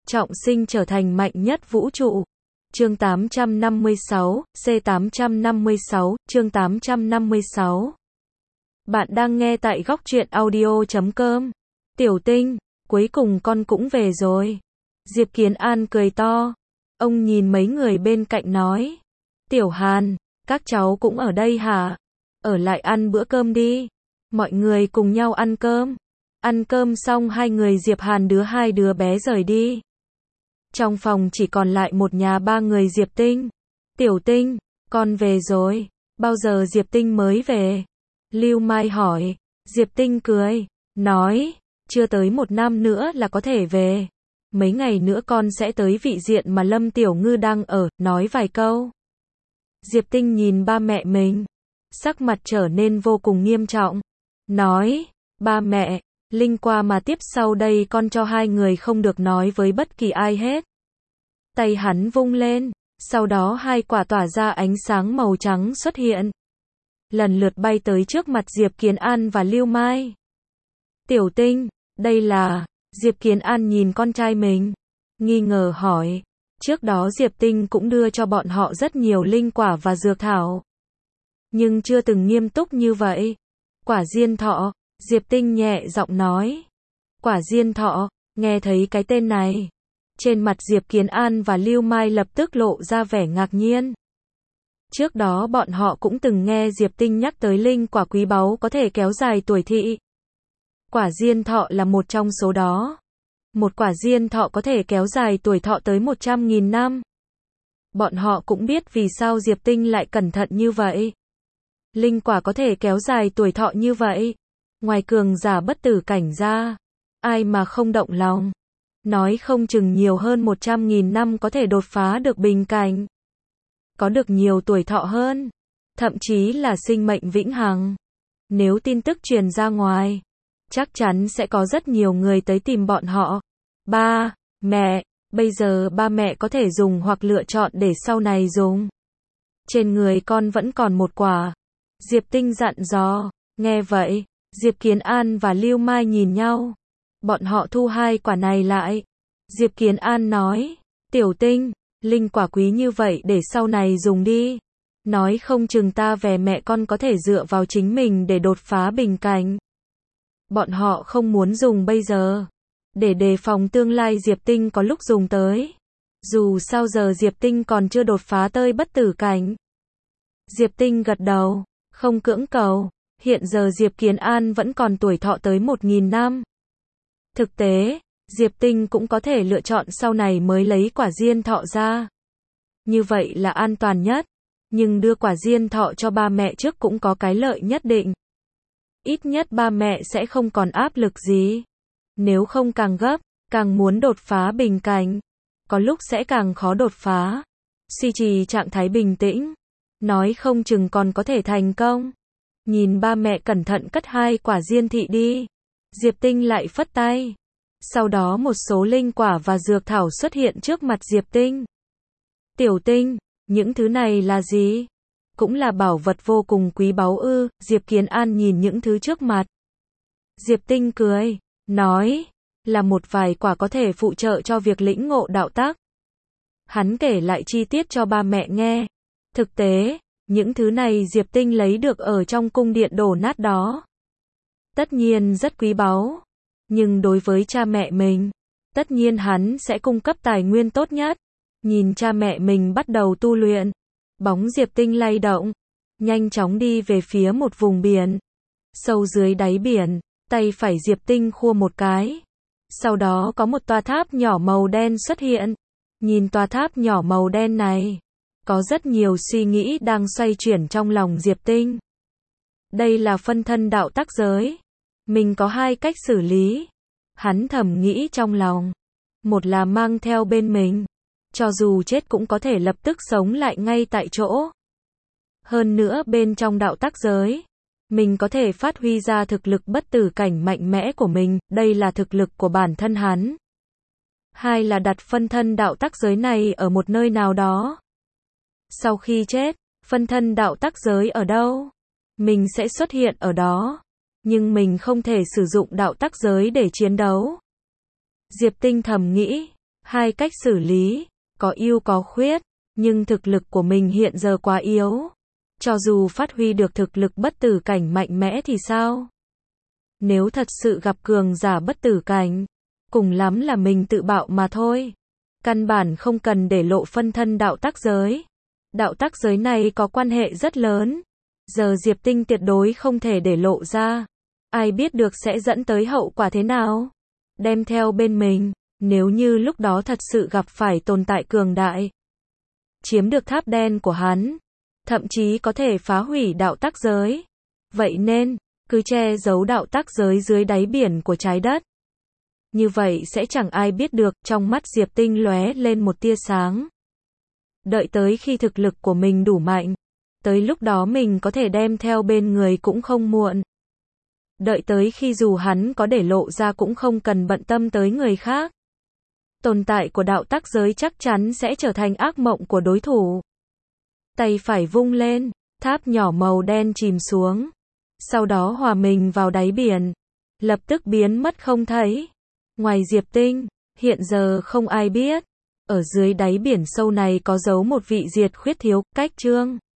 trọng sinh trở thành mạnh nhất vũ trụ. Chương 856, C856, chương 856. Bạn đang nghe tại góc truyện audio.com. Tiểu Tinh, cuối cùng con cũng về rồi. Diệp Kiến An cười to. Ông nhìn mấy người bên cạnh nói. Tiểu Hàn, các cháu cũng ở đây hả? Ở lại ăn bữa cơm đi. Mọi người cùng nhau ăn cơm. Ăn cơm xong hai người Diệp Hàn hai đứa bé rời đi. Trong phòng chỉ còn lại một nhà ba người Diệp Tinh. Tiểu Tinh, con về rồi. Bao giờ Diệp Tinh mới về? Lưu Mai hỏi. Diệp Tinh cười, nói, chưa tới 1 năm nữa là có thể về. Mấy ngày nữa con sẽ tới vị diện mà Lâm Tiểu Ngư đang ở, nói vài câu. Diệp Tinh nhìn ba mẹ mình, sắc mặt trở nên vô cùng nghiêm trọng. Nói, ba mẹ, Linh qua mà tiếp sau đây con cho hai người không được nói với bất kỳ ai hết. Tay hắn vung lên, sau đó hai quả tỏa ra ánh sáng màu trắng xuất hiện. Lần lượt bay tới trước mặt Diệp Kiến An và Lưu Mai. Tiểu Tinh, đây là... Diệp Kiến An nhìn con trai mình, nghi ngờ hỏi. Trước đó Diệp Tinh cũng đưa cho bọn họ rất nhiều linh quả và dược thảo. Nhưng chưa từng nghiêm túc như vậy. Quả diên thọ, Diệp Tinh nhẹ giọng nói. Quả diên thọ, nghe thấy cái tên này. Trên mặt Diệp Kiến An và Lưu Mai lập tức lộ ra vẻ ngạc nhiên. Trước đó bọn họ cũng từng nghe Diệp Tinh nhắc tới linh quả quý báu có thể kéo dài tuổi thọ. Quả diên thọ là một trong số đó. Một quả diên thọ có thể kéo dài tuổi thọ tới 100.000 năm. Bọn họ cũng biết vì sao Diệp Tinh lại cẩn thận như vậy. Linh quả có thể kéo dài tuổi thọ như vậy. Ngoài cường giả bất tử cảnh ra, ai mà không động lòng. Nói không chừng nhiều hơn 100.000 năm có thể đột phá được bình cảnh. Có được nhiều tuổi thọ hơn. Thậm chí là sinh mệnh vĩnh hằng. Nếu tin tức truyền ra ngoài, chắc chắn sẽ có rất nhiều người tới tìm bọn họ. Ba, mẹ, bây giờ ba mẹ có thể dùng hoặc lựa chọn để sau này dùng. Trên người con vẫn còn một quả. Diệp Tinh dặn dò. Nghe vậy, Diệp Kiến An và Lưu Mai nhìn nhau. Bọn họ thu hai quả này lại. Diệp Kiến An nói. Tiểu Tinh, linh quả quý như vậy để sau này dùng đi. Nói không chừng ta về mẹ con có thể dựa vào chính mình để đột phá bình cảnh. Bọn họ không muốn dùng bây giờ. Để đề phòng tương lai Diệp Tinh có lúc dùng tới. Dù sao giờ Diệp Tinh còn chưa đột phá tới bất tử cảnh. Diệp Tinh gật đầu, không cưỡng cầu. Hiện giờ Diệp Kiến An vẫn còn tuổi thọ tới 1.000 năm. Thực tế, Diệp Tinh cũng có thể lựa chọn sau này mới lấy quả diên thọ ra. Như vậy là an toàn nhất. Nhưng đưa quả diên thọ cho ba mẹ trước cũng có cái lợi nhất định. Ít nhất ba mẹ sẽ không còn áp lực gì. Nếu không càng gấp, càng muốn đột phá bình cảnh. Có lúc sẽ càng khó đột phá. Duy trì trạng thái bình tĩnh. Nói không chừng còn có thể thành công. Nhìn ba mẹ cẩn thận cất hai quả diên thị đi. Diệp Tinh lại phất tay. Sau đó một số linh quả và dược thảo xuất hiện trước mặt Diệp Tinh. Tiểu Tinh, những thứ này là gì? Cũng là bảo vật vô cùng quý báu ư? Diệp Kiến An nhìn những thứ trước mặt. Diệp Tinh cười, nói, là một vài quả có thể phụ trợ cho việc lĩnh ngộ đạo tác. Hắn kể lại chi tiết cho ba mẹ nghe. Thực tế, những thứ này Diệp Tinh lấy được ở trong cung điện đổ nát đó. Tất nhiên rất quý báu. Nhưng đối với cha mẹ mình, tất nhiên hắn sẽ cung cấp tài nguyên tốt nhất. Nhìn cha mẹ mình bắt đầu tu luyện. Bóng Diệp Tinh lay động. Nhanh chóng đi về phía một vùng biển. Sâu dưới đáy biển, tay phải Diệp Tinh khua một cái. Sau đó có một tòa tháp nhỏ màu đen xuất hiện. Nhìn tòa tháp nhỏ màu đen này, có rất nhiều suy nghĩ đang xoay chuyển trong lòng Diệp Tinh. Đây là phân thân đạo tác giới. Mình có hai cách xử lý. Hắn thầm nghĩ trong lòng. Một là mang theo bên mình. Cho dù chết cũng có thể lập tức sống lại ngay tại chỗ. Hơn nữa bên trong đạo tác giới, mình có thể phát huy ra thực lực bất tử cảnh mạnh mẽ của mình, đây là thực lực của bản thân hắn. Hai là đặt phân thân đạo tác giới này ở một nơi nào đó. Sau khi chết, phân thân đạo tác giới ở đâu? Mình sẽ xuất hiện ở đó. Nhưng mình không thể sử dụng đạo tác giới để chiến đấu. Diệp Tinh thầm nghĩ. Hai cách xử lý, có ưu có khuyết, nhưng thực lực của mình hiện giờ quá yếu. Cho dù phát huy được thực lực bất tử cảnh mạnh mẽ thì sao? Nếu thật sự gặp cường giả bất tử cảnh, cùng lắm là mình tự bạo mà thôi. Căn bản không cần để lộ phân thân đạo tác giới. Đạo tác giới này có quan hệ rất lớn. Giờ Diệp Tinh tuyệt đối không thể để lộ ra. Ai biết được sẽ dẫn tới hậu quả thế nào? Đem theo bên mình, nếu như lúc đó thật sự gặp phải tồn tại cường đại, chiếm được tháp đen của hắn, thậm chí có thể phá hủy đạo tác giới. Vậy nên, cứ che giấu đạo tác giới dưới đáy biển của trái đất. Như vậy sẽ chẳng ai biết được. Trong mắt Diệp Tinh lóe lên một tia sáng. Đợi tới khi thực lực của mình đủ mạnh, tới lúc đó mình có thể đem theo bên người cũng không muộn. Đợi tới khi dù hắn có để lộ ra cũng không cần bận tâm tới người khác. Tồn tại của đạo tác giới chắc chắn sẽ trở thành ác mộng của đối thủ. Tay phải vung lên, tháp nhỏ màu đen chìm xuống. Sau đó hòa mình vào đáy biển, lập tức biến mất không thấy. Ngoài Diệp Tinh, hiện giờ không ai biết, ở dưới đáy biển sâu này có giấu một vị diệt khuyết thiếu, cách chương.